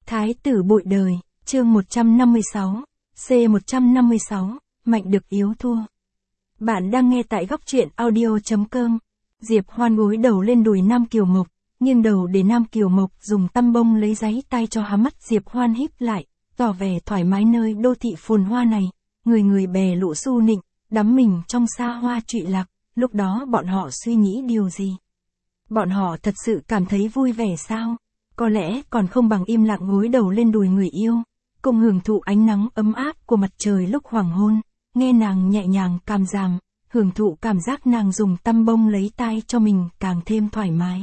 Thái tử bội đời, chương 156, C156, mạnh được yếu thua. Bạn đang nghe tại góc truyện audio.com. Diệp Hoan gối đầu lên đùi Nam Kiều Mộc, nghiêng đầu để Nam Kiều Mộc dùng tăm bông lấy giấy tay cho há mắt Diệp Hoan híp lại, tỏ vẻ thoải mái nơi đô thị phồn hoa này, người người bè lũ xu nịnh, đắm mình trong xa hoa trụy lạc, lúc đó bọn họ suy nghĩ điều gì? Bọn họ thật sự cảm thấy vui vẻ sao? Có lẽ còn không bằng im lặng gối đầu lên đùi người yêu, cùng hưởng thụ ánh nắng ấm áp của mặt trời lúc hoàng hôn, nghe nàng nhẹ nhàng càm ràm, hưởng thụ cảm giác nàng dùng tăm bông lấy tay cho mình càng thêm thoải mái.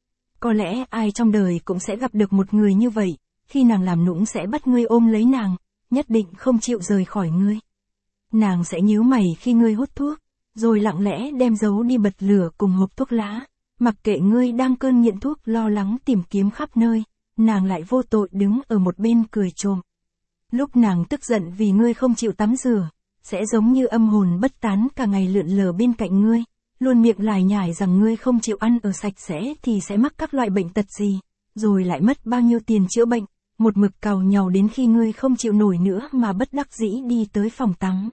Có lẽ ai trong đời cũng sẽ gặp được một người như vậy, khi nàng làm nũng sẽ bắt ngươi ôm lấy nàng, nhất định không chịu rời khỏi ngươi. Nàng sẽ nhíu mày khi ngươi hút thuốc, rồi lặng lẽ đem giấu đi bật lửa cùng hộp thuốc lá. Mặc kệ ngươi đang cơn nghiện thuốc lo lắng tìm kiếm khắp nơi, nàng lại vô tội đứng ở một bên cười trộm. Lúc nàng tức giận vì ngươi không chịu tắm rửa, sẽ giống như âm hồn bất tán cả ngày lượn lờ bên cạnh ngươi, luôn miệng lải nhải rằng ngươi không chịu ăn ở sạch sẽ thì sẽ mắc các loại bệnh tật gì, rồi lại mất bao nhiêu tiền chữa bệnh, một mực càu nhàu đến khi ngươi không chịu nổi nữa mà bất đắc dĩ đi tới phòng tắm.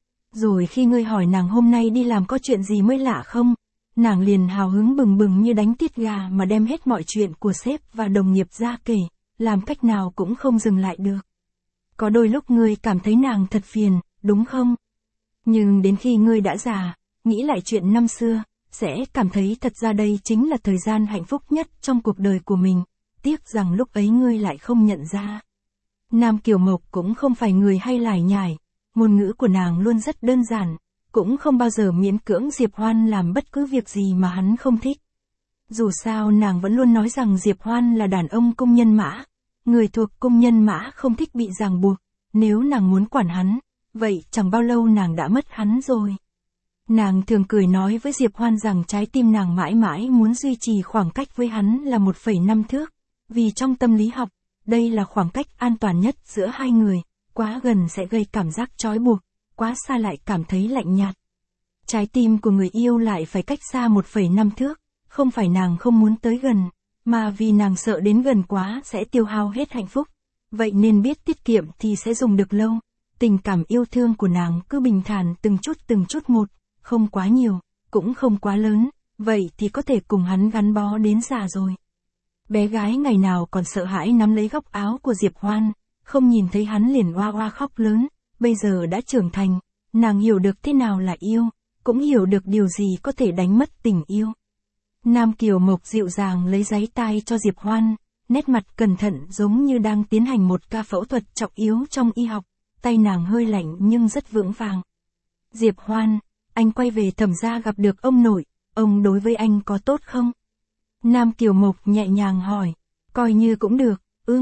Rồi khi ngươi hỏi nàng hôm nay đi làm có chuyện gì mới lạ không, nàng liền hào hứng bừng bừng như đánh tiết gà mà đem hết mọi chuyện của sếp và đồng nghiệp ra kể, làm cách nào cũng không dừng lại được. Có đôi lúc ngươi cảm thấy nàng thật phiền, đúng không? Nhưng đến khi ngươi đã già, nghĩ lại chuyện năm xưa, sẽ cảm thấy thật ra đây chính là thời gian hạnh phúc nhất trong cuộc đời của mình, tiếc rằng lúc ấy ngươi lại không nhận ra. Nam Kiều Mộc cũng không phải người hay lải nhải, ngôn ngữ của nàng luôn rất đơn giản, cũng không bao giờ miễn cưỡng Diệp Hoan làm bất cứ việc gì mà hắn không thích. Dù sao nàng vẫn luôn nói rằng Diệp Hoan là đàn ông công nhân mã, người thuộc công nhân mã không thích bị ràng buộc, nếu nàng muốn quản hắn, vậy chẳng bao lâu nàng đã mất hắn rồi. Nàng thường cười nói với Diệp Hoan rằng trái tim nàng mãi mãi muốn duy trì khoảng cách với hắn là 1,5 thước, vì trong tâm lý học, đây là khoảng cách an toàn nhất giữa hai người, quá gần sẽ gây cảm giác trói buộc, quá xa lại cảm thấy lạnh nhạt. Trái tim của người yêu lại phải cách xa 1,5 thước, không phải nàng không muốn tới gần, mà vì nàng sợ đến gần quá sẽ tiêu hao hết hạnh phúc. Vậy nên biết tiết kiệm thì sẽ dùng được lâu. Tình cảm yêu thương của nàng cứ bình thản từng chút một, không quá nhiều, cũng không quá lớn, vậy thì có thể cùng hắn gắn bó đến già rồi. Bé gái ngày nào còn sợ hãi nắm lấy góc áo của Diệp Hoan, không nhìn thấy hắn liền oa oa khóc lớn. Bây giờ đã trưởng thành, nàng hiểu được thế nào là yêu, cũng hiểu được điều gì có thể đánh mất tình yêu. Nam Kiều Mộc dịu dàng lấy giấy tay cho Diệp Hoan, nét mặt cẩn thận giống như đang tiến hành một ca phẫu thuật trọng yếu trong y học, tay nàng hơi lạnh nhưng rất vững vàng. Diệp Hoan, anh quay về Thẩm gia gặp được ông nội, ông đối với anh có tốt không? Nam Kiều Mộc nhẹ nhàng hỏi, coi như cũng được,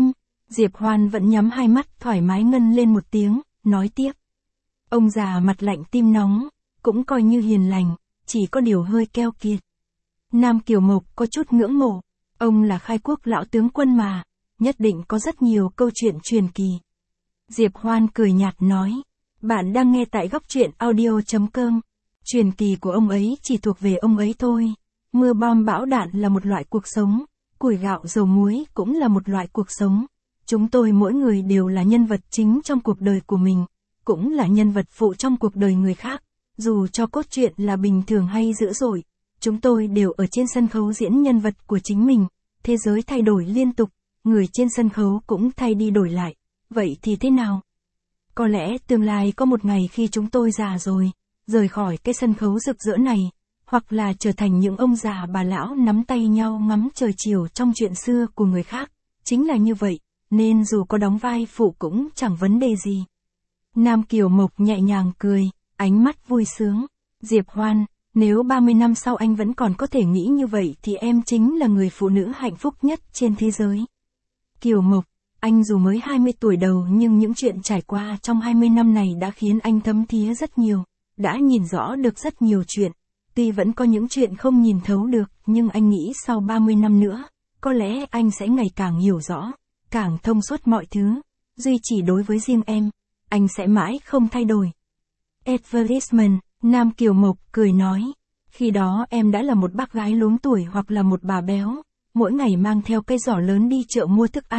Diệp Hoan vẫn nhắm hai mắt thoải mái ngân lên một tiếng. Nói tiếp, ông già mặt lạnh tim nóng, cũng coi như hiền lành, chỉ có điều hơi keo kiệt. Nam Kiều Mộc có chút ngưỡng mộ, ông là khai quốc lão tướng quân mà, nhất định có rất nhiều câu chuyện truyền kỳ. Diệp Hoan cười nhạt nói, bạn đang nghe tại góc truyện audio.com, truyền kỳ của ông ấy chỉ thuộc về ông ấy thôi, mưa bom bão đạn là một loại cuộc sống, củi gạo dầu muối cũng là một loại cuộc sống. Chúng tôi mỗi người đều là nhân vật chính trong cuộc đời của mình, cũng là nhân vật phụ trong cuộc đời người khác, dù cho cốt truyện là bình thường hay dữ dội, chúng tôi đều ở trên sân khấu diễn nhân vật của chính mình, thế giới thay đổi liên tục, người trên sân khấu cũng thay đi đổi lại, vậy thì thế nào? Có lẽ tương lai có một ngày khi chúng tôi già rồi, rời khỏi cái sân khấu rực rỡ này, hoặc là trở thành những ông già bà lão nắm tay nhau ngắm trời chiều trong chuyện xưa của người khác, chính là như vậy. Nên dù có đóng vai phụ cũng chẳng vấn đề gì. Nam Kiều Mộc nhẹ nhàng cười, ánh mắt vui sướng. Diệp Hoan, nếu 30 năm sau anh vẫn còn có thể nghĩ như vậy thì em chính là người phụ nữ hạnh phúc nhất trên thế giới. Kiều Mộc, anh dù mới 20 tuổi đầu nhưng những chuyện trải qua trong 20 năm này đã khiến anh thấm thía rất nhiều, đã nhìn rõ được rất nhiều chuyện. Tuy vẫn có những chuyện không nhìn thấu được nhưng anh nghĩ sau 30 năm nữa, có lẽ anh sẽ ngày càng hiểu rõ. Càng thông suốt mọi thứ, duy chỉ đối với riêng em, anh sẽ mãi không thay đổi. Advertisement, Nam Kiều Mộc cười nói, khi đó em đã là một bác gái luống tuổi hoặc là một bà béo, mỗi ngày mang theo cái giỏ lớn đi chợ mua thức ăn,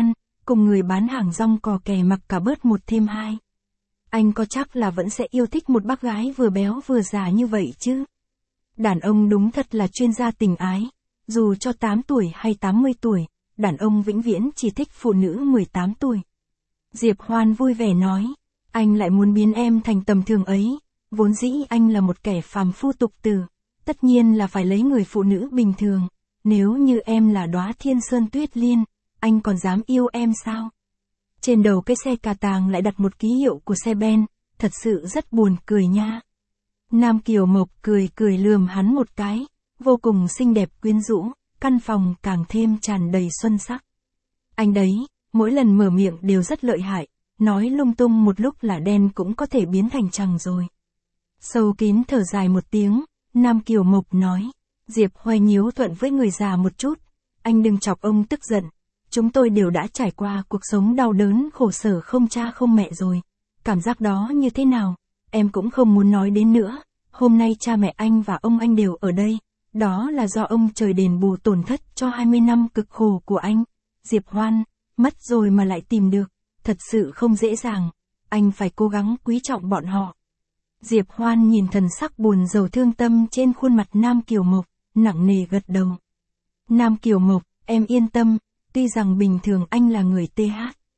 cùng người bán hàng rong cò kè mặc cả bớt 1 thêm 2. Anh có chắc là vẫn sẽ yêu thích một bác gái vừa béo vừa già như vậy chứ? Đàn ông đúng thật là chuyên gia tình ái. Dù cho 8 tuổi hay 80 tuổi, đàn ông vĩnh viễn chỉ thích phụ nữ 18 tuổi. Diệp Hoan vui vẻ nói, anh lại muốn biến em thành tầm thường ấy, vốn dĩ anh là một kẻ phàm phu tục tử, tất nhiên là phải lấy người phụ nữ bình thường, nếu như em là đóa thiên sơn tuyết liên, anh còn dám yêu em sao? Trên đầu cái xe cà tàng lại đặt một ký hiệu của xe Ben, thật sự rất buồn cười nha. Nam Kiều Mộc cười cười lườm hắn một cái, vô cùng xinh đẹp quyến rũ, căn phòng càng thêm tràn đầy xuân sắc. Anh đấy, mỗi lần mở miệng đều rất lợi hại, nói lung tung một lúc là đen cũng có thể biến thành trắng rồi. Sâu kín thở dài một tiếng, Nam Kiều Mộc nói, Diệp Hoài nhiễu thuận với người già một chút, anh đừng chọc ông tức giận, chúng tôi đều đã trải qua cuộc sống đau đớn khổ sở không cha không mẹ rồi, cảm giác đó như thế nào, em cũng không muốn nói đến nữa, hôm nay cha mẹ anh và ông anh đều ở đây, đó là do ông trời đền bù tổn thất cho 20 năm cực khổ của anh. Diệp Hoan, mất rồi mà lại tìm được, thật sự không dễ dàng, anh phải cố gắng quý trọng bọn họ. Diệp Hoan nhìn thần sắc buồn rầu thương tâm trên khuôn mặt Nam Kiều Mộc, nặng nề gật đầu. Nam Kiều Mộc, em yên tâm, tuy rằng bình thường anh là người TH.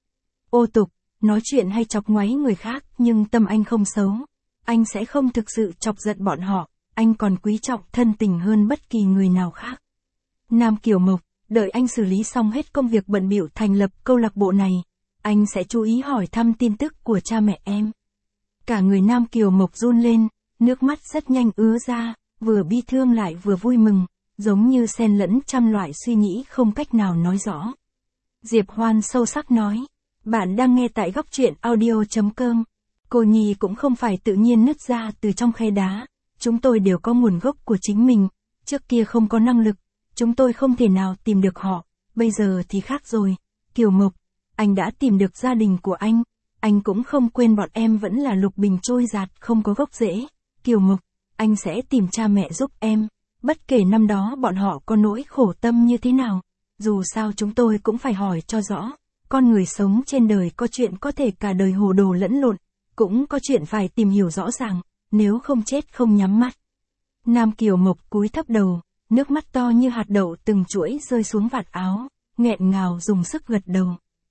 Ô tục, nói chuyện hay chọc ngoáy người khác nhưng tâm anh không xấu, anh sẽ không thực sự chọc giận bọn họ, anh còn quý trọng thân tình hơn bất kỳ người nào khác. Nam Kiều Mộc, đợi anh xử lý xong hết công việc bận bịu thành lập câu lạc bộ này, anh sẽ chú ý hỏi thăm tin tức của cha mẹ em. Cả người Nam Kiều Mộc run lên, nước mắt rất nhanh ứa ra, vừa bi thương lại vừa vui mừng, giống như xen lẫn trăm loại suy nghĩ không cách nào nói rõ. Diệp Hoan sâu sắc nói, bạn đang nghe tại góc truyện audio.com. Cô Nhi cũng không phải tự nhiên nứt ra từ trong khe đá, chúng tôi đều có nguồn gốc của chính mình, trước kia không có năng lực, chúng tôi không thể nào tìm được họ, bây giờ thì khác rồi. Kiều Mộc, anh đã tìm được gia đình của anh cũng không quên bọn em vẫn là lục bình trôi giạt không có gốc rễ. Kiều Mộc, anh sẽ tìm cha mẹ giúp em, bất kể năm đó bọn họ có nỗi khổ tâm như thế nào, dù sao chúng tôi cũng phải hỏi cho rõ, con người sống trên đời có chuyện có thể cả đời hồ đồ lẫn lộn, cũng có chuyện phải tìm hiểu rõ ràng, nếu không chết không nhắm mắt. Nam Kiều Mộc cúi thấp đầu, nước mắt to như hạt đậu từng chuỗi rơi xuống vạt áo, nghẹn ngào dùng sức gật đầu.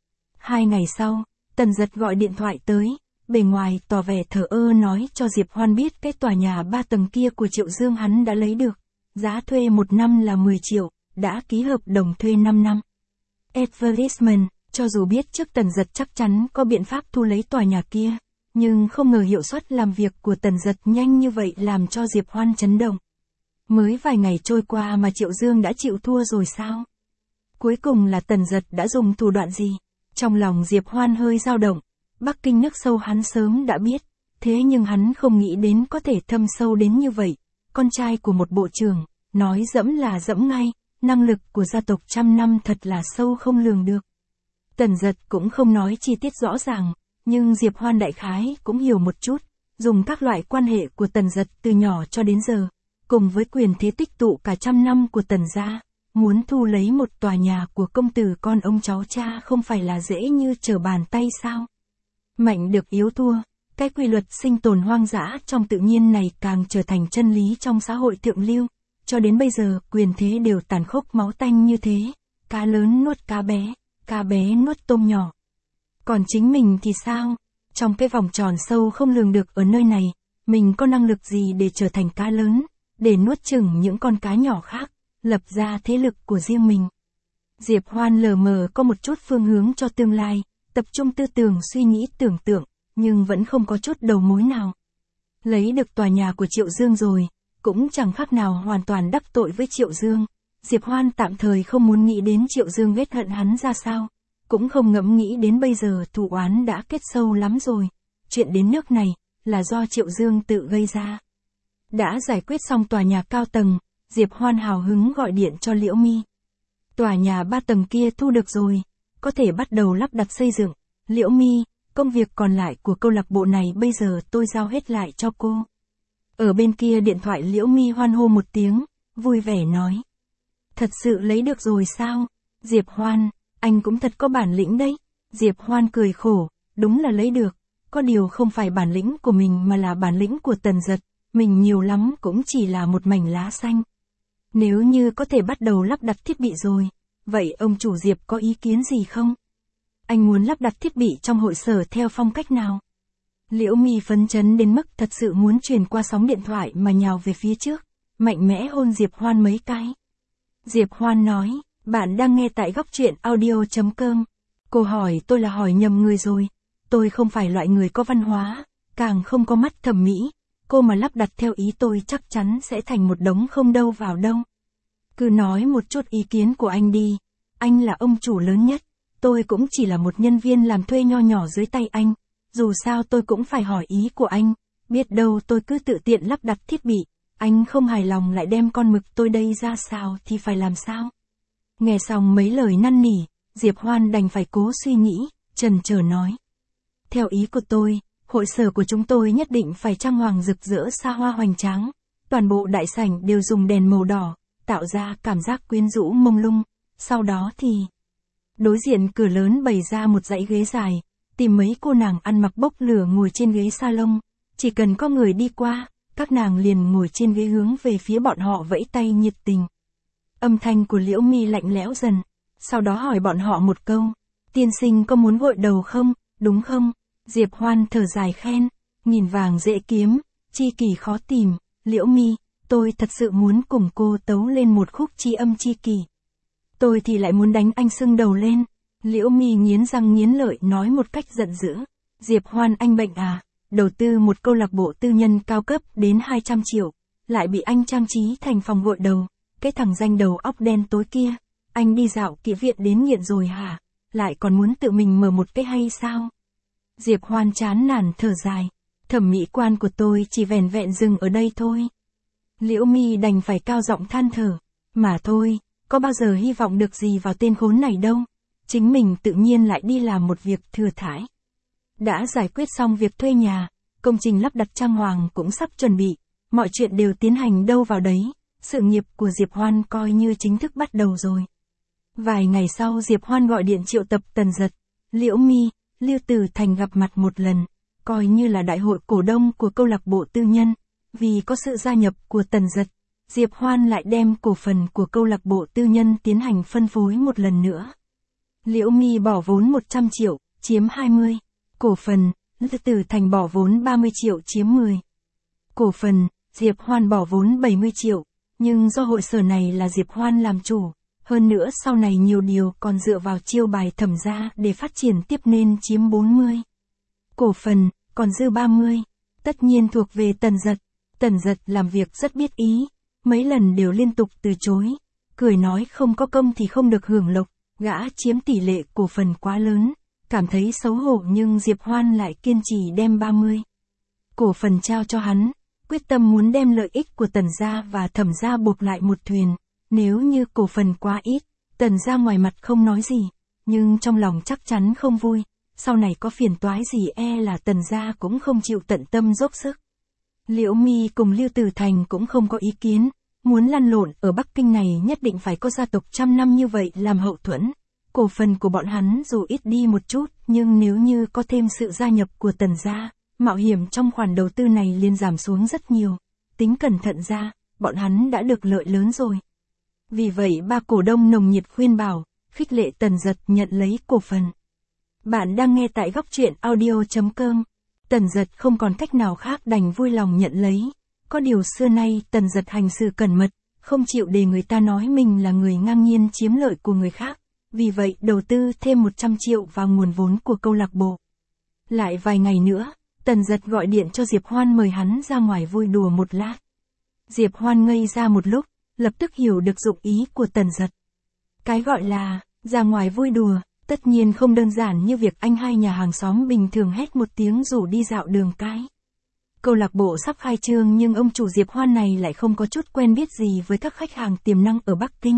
2 ngày sau, Tần Dật gọi điện thoại tới, bề ngoài tỏ vẻ thờ ơ nói cho Diệp Hoan biết cái tòa nhà 3 tầng kia của Triệu Dương hắn đã lấy được, giá thuê 1 năm là 10 triệu, đã ký hợp đồng thuê 5 năm. Advertisement, cho dù biết trước Tần Dật chắc chắn có biện pháp thu lấy tòa nhà kia, nhưng không ngờ hiệu suất làm việc của Tần Dật nhanh như vậy làm cho Diệp Hoan chấn động. Mới vài ngày trôi qua mà Triệu Dương đã chịu thua rồi sao? Cuối cùng là Tần Dật đã dùng thủ đoạn gì? Trong lòng Diệp Hoan hơi dao động, Bắc Kinh nước sâu hắn sớm đã biết, thế nhưng hắn không nghĩ đến có thể thâm sâu đến như vậy. Con trai của một bộ trưởng, nói dẫm là dẫm ngay, năng lực của gia tộc 100 năm thật là sâu không lường được. Tần Dật cũng không nói chi tiết rõ ràng, nhưng Diệp Hoan đại khái cũng hiểu một chút, dùng các loại quan hệ của Tần Dật từ nhỏ cho đến giờ, cùng với quyền thế tích tụ cả 100 năm của Tần gia, muốn thu lấy một tòa nhà của công tử con ông cháu cha không phải là dễ như trở bàn tay sao? Mạnh được yếu thua, cái quy luật sinh tồn hoang dã trong tự nhiên này càng trở thành chân lý trong xã hội thượng lưu, cho đến bây giờ quyền thế đều tàn khốc máu tanh như thế, cá lớn nuốt cá bé nuốt tôm nhỏ. Còn chính mình thì sao? Trong cái vòng tròn sâu không lường được ở nơi này, mình có năng lực gì để trở thành cá lớn, để nuốt chửng những con cá nhỏ khác, lập ra thế lực của riêng mình. Diệp Hoan lờ mờ có một chút phương hướng cho tương lai, tập trung tư tưởng suy nghĩ tưởng tượng, nhưng vẫn không có chút đầu mối nào. Lấy được tòa nhà của Triệu Dương rồi, cũng chẳng khác nào hoàn toàn đắc tội với Triệu Dương. Diệp Hoan tạm thời không muốn nghĩ đến Triệu Dương ghét hận hắn ra sao, cũng không ngẫm nghĩ đến bây giờ thù oán đã kết sâu lắm rồi. Chuyện đến nước này, là do Triệu Dương tự gây ra. Đã giải quyết xong tòa nhà cao tầng, Diệp Hoan hào hứng gọi điện cho Liễu Mi. Tòa nhà 3 tầng kia thu được rồi, có thể bắt đầu lắp đặt xây dựng. Liễu Mi, công việc còn lại của câu lạc bộ này bây giờ tôi giao hết lại cho cô. Ở bên kia điện thoại Liễu Mi hoan hô một tiếng, vui vẻ nói. Thật sự lấy được rồi sao? Diệp Hoan, anh cũng thật có bản lĩnh đấy, Diệp Hoan cười khổ, đúng là lấy được, có điều không phải bản lĩnh của mình mà là bản lĩnh của Tần Dật, mình nhiều lắm cũng chỉ là một mảnh lá xanh. Nếu như có thể bắt đầu lắp đặt thiết bị rồi, vậy ông chủ Diệp có ý kiến gì không? Anh muốn lắp đặt thiết bị trong hội sở theo phong cách nào? Liễu Mi phấn chấn đến mức thật sự muốn truyền qua sóng điện thoại mà nhào về phía trước, mạnh mẽ hôn Diệp Hoan mấy cái. Diệp Hoan nói, bạn đang nghe tại góc truyện audio.com. Cô hỏi tôi là hỏi nhầm người rồi, tôi không phải loại người có văn hóa, càng không có mắt thẩm mỹ, cô mà lắp đặt theo ý tôi chắc chắn sẽ thành một đống không đâu vào đâu. Cứ nói một chút ý kiến của anh đi, anh là ông chủ lớn nhất, tôi cũng chỉ là một nhân viên làm thuê nho nhỏ dưới tay anh, dù sao tôi cũng phải hỏi ý của anh, biết đâu tôi cứ tự tiện lắp đặt thiết bị, anh không hài lòng lại đem con mực tôi đây ra sao thì phải làm sao? Nghe xong mấy lời năn nỉ, Diệp Hoan đành phải cố suy nghĩ, chần chờ nói. Theo ý của tôi, hội sở của chúng tôi nhất định phải trang hoàng rực rỡ xa hoa hoành tráng, toàn bộ đại sảnh đều dùng đèn màu đỏ, tạo ra cảm giác quyến rũ mông lung, sau đó thì... Đối diện cửa lớn bày ra một dãy ghế dài, tìm mấy cô nàng ăn mặc bốc lửa ngồi trên ghế salon, chỉ cần có người đi qua, các nàng liền ngồi trên ghế hướng về phía bọn họ vẫy tay nhiệt tình. Âm thanh của Liễu Mi lạnh lẽo dần, sau đó hỏi bọn họ một câu, tiên sinh có muốn gội đầu không, đúng không? Diệp Hoan thở dài khen, nghìn vàng dễ kiếm, chi kỷ khó tìm, Liễu Mi, tôi thật sự muốn cùng cô tấu lên một khúc tri âm chi kỷ. Tôi thì lại muốn đánh anh sưng đầu lên. Liễu Mi nghiến răng nghiến lợi nói một cách giận dữ. Diệp Hoan anh bệnh à, đầu tư một câu lạc bộ tư nhân cao cấp đến 200 triệu, lại bị anh trang trí thành phòng gội đầu, cái thằng danh đầu óc đen tối kia, anh đi dạo kỹ viện đến nghiện rồi hả, lại còn muốn tự mình mở một cái hay sao? Diệp Hoan chán nản thở dài, thẩm mỹ quan của tôi chỉ vẻn vẹn dừng ở đây thôi. Liễu Mi đành phải cao giọng than thở, mà thôi, có bao giờ hy vọng được gì vào tên khốn này đâu, chính mình tự nhiên lại đi làm một việc thừa thãi. Đã giải quyết xong việc thuê nhà, công trình lắp đặt trang hoàng cũng sắp chuẩn bị, mọi chuyện đều tiến hành đâu vào đấy, sự nghiệp của Diệp Hoan coi như chính thức bắt đầu rồi. Vài ngày sau Diệp Hoan gọi điện triệu tập Tần Dật, Liễu Mi, Lưu Tử Thành gặp mặt một lần, coi như là đại hội cổ đông của câu lạc bộ tư nhân, vì có sự gia nhập của Tần Dật, Diệp Hoan lại đem cổ phần của câu lạc bộ tư nhân tiến hành phân phối một lần nữa. Liễu Mi bỏ vốn 100 triệu, chiếm 20 cổ phần, Lưu Tử Thành bỏ vốn 30 triệu chiếm 10 cổ phần, Diệp Hoan bỏ vốn 70 triệu, nhưng do hội sở này là Diệp Hoan làm chủ, hơn nữa sau này nhiều điều còn dựa vào chiêu bài Thẩm gia để phát triển tiếp nên chiếm 40 cổ phần, còn dư 30, tất nhiên thuộc về Tần Dật. Tần Dật làm việc rất biết ý, mấy lần đều liên tục từ chối, cười nói không có công thì không được hưởng lộc, gã chiếm tỷ lệ cổ phần quá lớn, cảm thấy xấu hổ nhưng Diệp Hoan lại kiên trì đem 30 cổ phần trao cho hắn, quyết tâm muốn đem lợi ích của Tần gia và Thẩm gia buộc lại một thuyền, nếu như cổ phần quá ít, Tần gia ngoài mặt không nói gì, nhưng trong lòng chắc chắn không vui, sau này có phiền toái gì là Tần gia cũng không chịu tận tâm dốc sức. Liễu Mi cùng Lưu Tử Thành cũng không có ý kiến, muốn lăn lộn ở Bắc Kinh này nhất định phải có gia tộc trăm năm như vậy làm hậu thuẫn. Cổ phần của bọn hắn dù ít đi một chút, nhưng nếu như có thêm sự gia nhập của Tần gia, mạo hiểm trong khoản đầu tư này liền giảm xuống rất nhiều. Tính cẩn thận ra, bọn hắn đã được lợi lớn rồi. Vì vậy ba cổ đông nồng nhiệt khuyên bảo, khích lệ Tần Dật nhận lấy cổ phần. Bạn đang nghe tại góc truyện audio.com. Tần Dật không còn cách nào khác đành vui lòng nhận lấy. Có điều xưa nay Tần Dật hành sự cẩn mật, không chịu để người ta nói mình là người ngang nhiên chiếm lợi của người khác. Vì vậy đầu tư thêm 100 triệu vào nguồn vốn của câu lạc bộ. Lại vài ngày nữa, Tần Dật gọi điện cho Diệp Hoan mời hắn ra ngoài vui đùa một lát. Diệp Hoan ngây ra một lúc, lập tức hiểu được dụng ý của Tần Dật. Cái gọi là, ra ngoài vui đùa, tất nhiên không đơn giản như việc anh hai nhà hàng xóm bình thường hét một tiếng rủ đi dạo đường cái. Câu lạc bộ sắp khai trương nhưng ông chủ Diệp Hoan này lại không có chút quen biết gì với các khách hàng tiềm năng ở Bắc Kinh.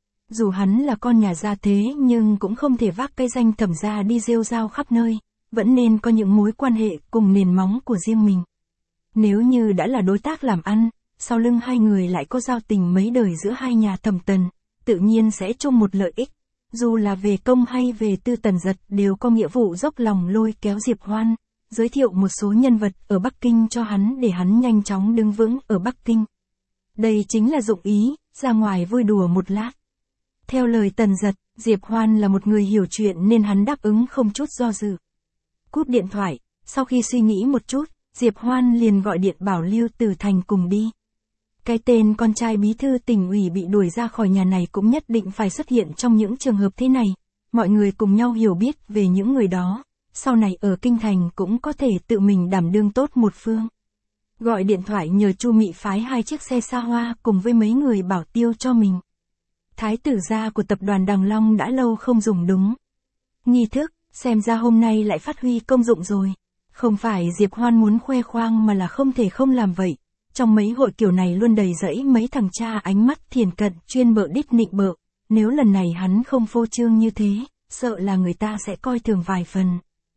Dù hắn là con nhà gia thế nhưng cũng không thể vác cái danh Thẩm gia đi rêu rao khắp nơi, vẫn nên có những mối quan hệ cùng nền móng của riêng mình. Nếu như đã là đối tác làm ăn, sau lưng hai người lại có giao tình mấy đời giữa hai nhà Thẩm Tần, tự nhiên sẽ chung một lợi ích. Dù là về công hay về tư, Tần Dật đều có nghĩa vụ dốc lòng lôi kéo Diệp Hoan, giới thiệu một số nhân vật ở Bắc Kinh cho hắn để hắn nhanh chóng đứng vững ở Bắc Kinh. Đây chính là dụng ý, ra ngoài vui đùa một lát. Theo lời Tần Dật, Diệp Hoan là một người hiểu chuyện nên hắn đáp ứng không chút do dự. Cúp điện thoại, sau khi suy nghĩ một chút, Diệp Hoan liền gọi điện bảo Lưu Tử Thành cùng đi. Cái tên con trai bí thư tỉnh ủy bị đuổi ra khỏi nhà này cũng nhất định phải xuất hiện trong những trường hợp thế này. Mọi người cùng nhau hiểu biết về những người đó, sau này ở Kinh Thành cũng có thể tự mình đảm đương tốt một phương. Gọi điện thoại nhờ Chu Mị phái 2 chiếc xe xa hoa cùng với mấy người bảo tiêu cho mình. Thái tử gia của tập đoàn Đằng Long đã lâu không dùng đúng nghi thức, xem ra hôm nay lại phát huy công dụng rồi. Không phải Diệp Hoan muốn khoe khoang mà là không thể không làm vậy. Trong mấy hội kiểu này luôn đầy rẫy mấy thằng cha ánh mắt thiền cận chuyên bợ đít nịnh bợ. Nếu lần này hắn không phô trương như thế, sợ là người ta sẽ coi thường vài phần.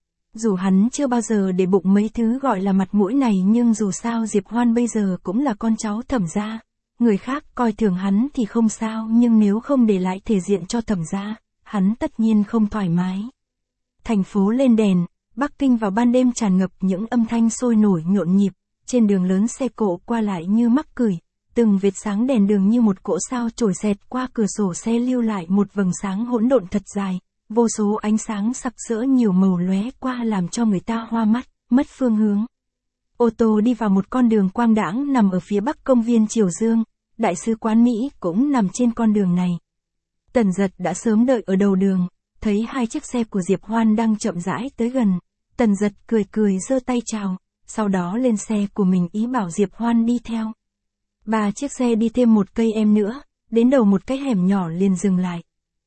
Dù hắn chưa bao giờ để bụng mấy thứ gọi là mặt mũi này nhưng dù sao Diệp Hoan bây giờ cũng là con cháu Thẩm gia. Người khác coi thường hắn thì không sao nhưng nếu không để lại thể diện cho Thẩm gia, hắn tất nhiên không thoải mái. Thành phố lên đèn, Bắc Kinh vào ban đêm tràn ngập những âm thanh sôi nổi nhộn nhịp, trên đường lớn xe cộ qua lại như mắc cười, từng vệt sáng đèn đường như một cỗ sao chổi xẹt qua cửa sổ xe lưu lại một vầng sáng hỗn độn thật dài, vô số ánh sáng sặc sỡ nhiều màu lóe qua làm cho người ta hoa mắt, mất phương hướng. Ô tô đi vào một con đường quang đãng nằm ở phía bắc công viên Triều Dương, Đại sứ quán Mỹ cũng nằm trên con đường này. Tần Dật đã sớm đợi ở đầu đường, thấy 2 chiếc xe của Diệp Hoan đang chậm rãi tới gần. Tần Dật cười cười giơ tay chào, sau đó lên xe của mình ý bảo Diệp Hoan đi theo. 3 chiếc xe đi thêm một cây em nữa, đến đầu một cái hẻm nhỏ liền dừng lại.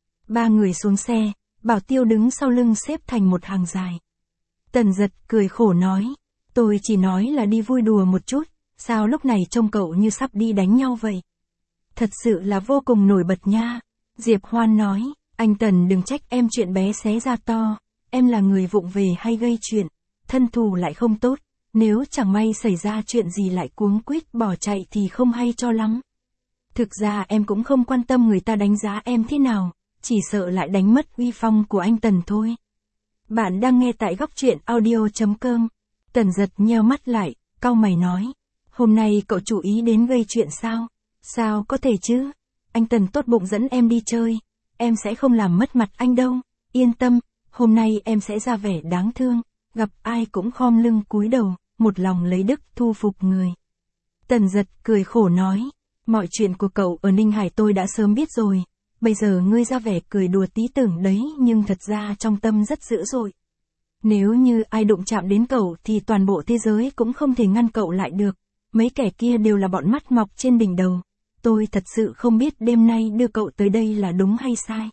3 người xuống xe, bảo tiêu đứng sau lưng xếp thành một hàng dài. Tần Dật cười khổ nói, tôi chỉ nói là đi vui đùa một chút, sao lúc này trông cậu như sắp đi đánh nhau vậy? Thật sự là vô cùng nổi bật nha. Diệp Hoan nói, anh Tần đừng trách em chuyện bé xé ra to, em là người vụng về hay gây chuyện, thân thủ lại không tốt, nếu chẳng may xảy ra chuyện gì lại cuống quýt bỏ chạy thì không hay cho lắm. Thực ra em cũng không quan tâm người ta đánh giá em thế nào, chỉ sợ lại đánh mất uy phong của anh Tần thôi. Bạn đang nghe tại góc truyện audio.com. Tần Dật nheo mắt lại, cau mày nói, hôm nay cậu chủ ý đến gây chuyện sao? Sao có thể chứ? Anh Tần tốt bụng dẫn em đi chơi, em sẽ không làm mất mặt anh đâu, yên tâm, hôm nay em sẽ ra vẻ đáng thương, gặp ai cũng khom lưng cúi đầu, một lòng lấy đức thu phục người. Tần Dật cười khổ nói, mọi chuyện của cậu ở Ninh Hải tôi đã sớm biết rồi, bây giờ ngươi ra vẻ cười đùa tí tưởng đấy nhưng thật ra trong tâm rất dữ dội. Nếu như ai đụng chạm đến cậu thì toàn bộ thế giới cũng không thể ngăn cậu lại được, mấy kẻ kia đều là bọn mắt mọc trên đỉnh đầu. Tôi thật sự không biết đêm nay đưa cậu tới đây là đúng hay sai.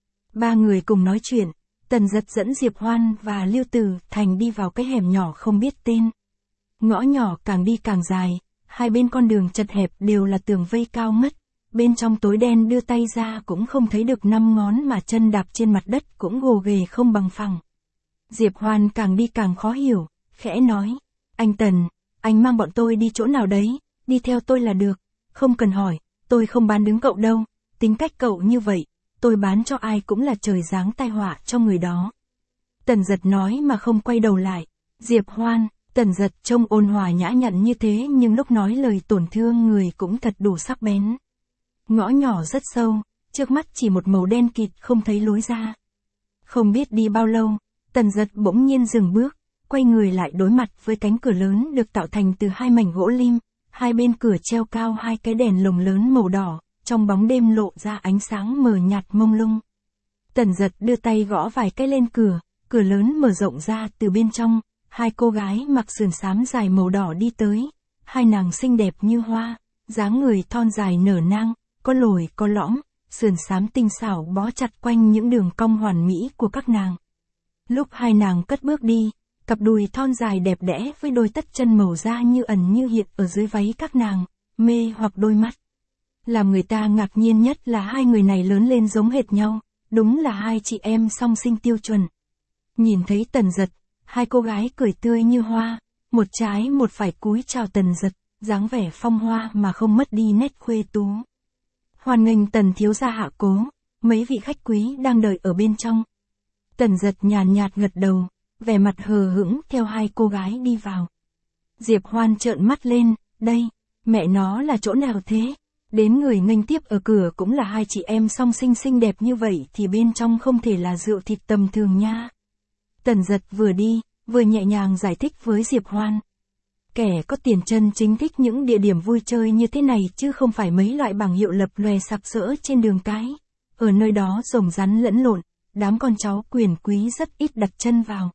3 người cùng nói chuyện, Tần Dật dẫn Diệp Hoan và Lưu Tử Thành đi vào cái hẻm nhỏ không biết tên. Ngõ nhỏ càng đi càng dài, hai bên con đường chật hẹp đều là tường vây cao ngất, bên trong tối đen đưa tay ra cũng không thấy được 5 ngón mà chân đạp trên mặt đất cũng gồ ghề không bằng phẳng. Diệp Hoan càng đi càng khó hiểu, khẽ nói, anh Tần, anh mang bọn tôi đi chỗ nào đấy, đi theo tôi là được, không cần hỏi, tôi không bán đứng cậu đâu, tính cách cậu như vậy, tôi bán cho ai cũng là trời giáng tai họa cho người đó. Tần Dật nói mà không quay đầu lại, Diệp Hoan, Tần Dật trông ôn hòa nhã nhặn như thế nhưng lúc nói lời tổn thương người cũng thật đủ sắc bén. Ngõ nhỏ rất sâu, trước mắt chỉ một màu đen kịt không thấy lối ra. Không biết đi bao lâu, Tần Dật bỗng nhiên dừng bước, quay người lại đối mặt với cánh cửa lớn được tạo thành từ 2 mảnh gỗ lim, hai bên cửa treo cao 2 cái đèn lồng lớn màu đỏ, trong bóng đêm lộ ra ánh sáng mờ nhạt mông lung. Tần Dật đưa tay gõ vài cái lên cửa, cửa lớn mở rộng ra từ bên trong, 2 cô gái mặc sườn xám dài màu đỏ đi tới, 2 nàng xinh đẹp như hoa, dáng người thon dài nở nang, có lồi có lõm, sườn xám tinh xảo bó chặt quanh những đường cong hoàn mỹ của các nàng. Lúc 2 nàng cất bước đi, cặp đùi thon dài đẹp đẽ với đôi tất chân màu da như ẩn như hiện ở dưới váy các nàng, mê hoặc đôi mắt. Làm người ta ngạc nhiên nhất là 2 người này lớn lên giống hệt nhau, đúng là 2 chị em song sinh tiêu chuẩn. Nhìn thấy Tần Dật, 2 cô gái cười tươi như hoa, một trái một phải cúi chào Tần Dật, dáng vẻ phong hoa mà không mất đi nét khuê tú. Hoan nghênh Tần thiếu gia hạ cố, mấy vị khách quý đang đợi ở bên trong. Tần Giật nhàn nhạt gật đầu, vẻ mặt hờ hững theo hai cô gái đi vào. Diệp Hoan trợn mắt lên, đây, mẹ nó là chỗ nào thế? Đến người nghênh tiếp ở cửa cũng là hai chị em song sinh xinh đẹp như vậy thì bên trong không thể là rượu thịt tầm thường nha. Tần Giật vừa đi, vừa nhẹ nhàng giải thích với Diệp Hoan. Kẻ có tiền chân chính thích những địa điểm vui chơi như thế này chứ không phải mấy loại bảng hiệu lập lòe sặc sỡ trên đường cái. Ở nơi đó rồng rắn lẫn lộn, đám con cháu quyền quý rất ít đặt chân vào.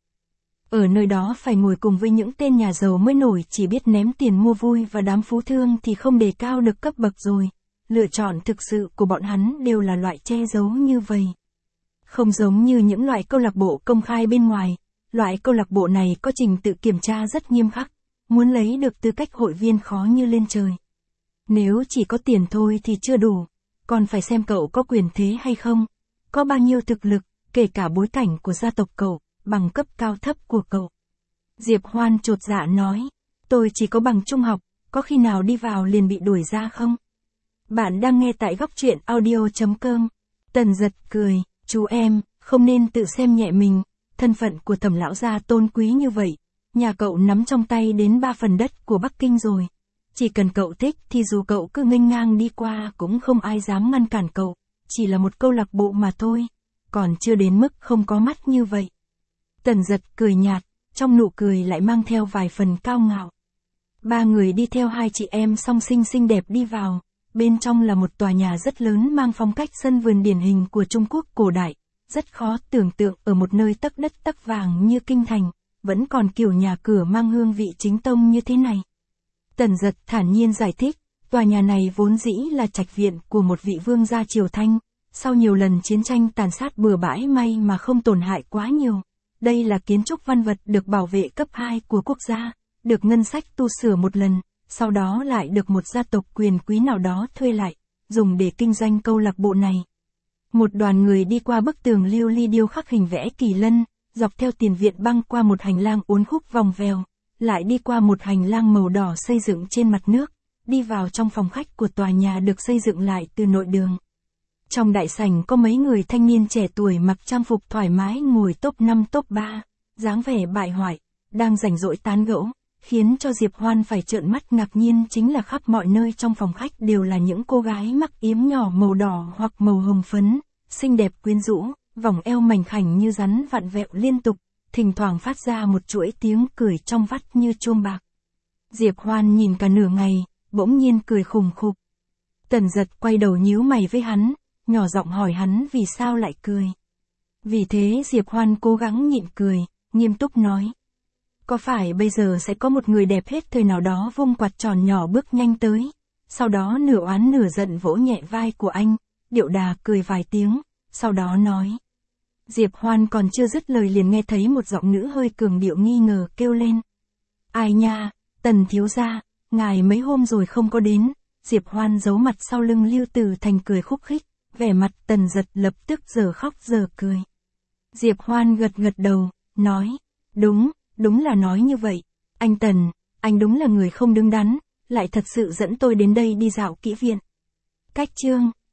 Ở nơi đó phải ngồi cùng với những tên nhà giàu mới nổi chỉ biết ném tiền mua vui và đám phú thương thì không đề cao được cấp bậc rồi. Lựa chọn thực sự của bọn hắn đều là loại che giấu như vậy. Không giống như những loại câu lạc bộ công khai bên ngoài, loại câu lạc bộ này có trình tự kiểm tra rất nghiêm khắc, muốn lấy được tư cách hội viên khó như lên trời. Nếu chỉ có tiền thôi thì chưa đủ, còn phải xem cậu có quyền thế hay không, có bao nhiêu thực lực, kể cả bối cảnh của gia tộc cậu, bằng cấp cao thấp của cậu. Diệp Hoan chột dạ nói, tôi chỉ có bằng trung học, có khi nào đi vào liền bị đuổi ra không? Bạn đang nghe tại góc truyện audio.com. Tần Giật cười, chú em, không nên tự xem nhẹ mình, thân phận của Thẩm lão gia tôn quý như vậy, nhà cậu nắm trong tay đến 3 phần đất của Bắc Kinh rồi. Chỉ cần cậu thích thì dù cậu cứ nghênh ngang đi qua cũng không ai dám ngăn cản cậu, chỉ là một câu lạc bộ mà thôi, còn chưa đến mức không có mắt như vậy. Tần Giật cười nhạt, trong nụ cười lại mang theo vài phần cao ngạo. Ba người đi theo hai chị em song sinh xinh đẹp đi vào, bên trong là một tòa nhà rất lớn mang phong cách sân vườn điển hình của Trung Quốc cổ đại, rất khó tưởng tượng ở một nơi tấc đất tấc vàng như kinh thành, vẫn còn kiểu nhà cửa mang hương vị chính tông như thế này. Tần Giật thản nhiên giải thích, tòa nhà này vốn dĩ là trạch viện của một vị vương gia Triều Thanh, sau nhiều lần chiến tranh tàn sát bừa bãi may mà không tổn hại quá nhiều. Đây là kiến trúc văn vật được bảo vệ cấp 2 của quốc gia, được ngân sách tu sửa một lần, sau đó lại được một gia tộc quyền quý nào đó thuê lại, dùng để kinh doanh câu lạc bộ này. Một đoàn người đi qua bức tường lưu ly điêu khắc hình vẽ kỳ lân, dọc theo tiền viện băng qua một hành lang uốn khúc vòng vèo, lại đi qua một hành lang màu đỏ xây dựng trên mặt nước, đi vào trong phòng khách của tòa nhà được xây dựng lại từ nội đường. Trong đại sảnh có mấy người thanh niên trẻ tuổi mặc trang phục thoải mái ngồi top 5 top 3, dáng vẻ bại hoại, đang rảnh rỗi tán gẫu, khiến cho Diệp Hoan phải trợn mắt ngạc nhiên chính là khắp mọi nơi trong phòng khách đều là những cô gái mặc yếm nhỏ màu đỏ hoặc màu hồng phấn, xinh đẹp quyến rũ, vòng eo mảnh khảnh như rắn vặn vẹo liên tục, thỉnh thoảng phát ra một chuỗi tiếng cười trong vắt như chuông bạc. Diệp Hoan nhìn cả nửa ngày, bỗng nhiên cười khùng khục. Tần Giật quay đầu nhíu mày với hắn, nhỏ giọng hỏi hắn vì sao lại cười. Vì thế Diệp Hoan cố gắng nhịn cười, nghiêm túc nói. Có phải bây giờ sẽ có một người đẹp hết thời nào đó vung quạt tròn nhỏ bước nhanh tới, sau đó nửa oán nửa giận vỗ nhẹ vai của anh, điệu đà cười vài tiếng, sau đó nói. Diệp Hoan còn chưa dứt lời liền nghe thấy một giọng nữ hơi cường điệu nghi ngờ kêu lên. Ai nha, Tần thiếu gia, ngài mấy hôm rồi không có đến. Diệp Hoan giấu mặt sau lưng Lưu Tử Thành cười khúc khích, vẻ mặt Tần Giật lập tức giờ khóc giờ cười. Diệp Hoan gật gật đầu, nói, đúng là nói như vậy. Anh Tần, anh đúng là người không đứng đắn, lại thật sự dẫn tôi đến đây đi dạo kỹ viện. Cách chương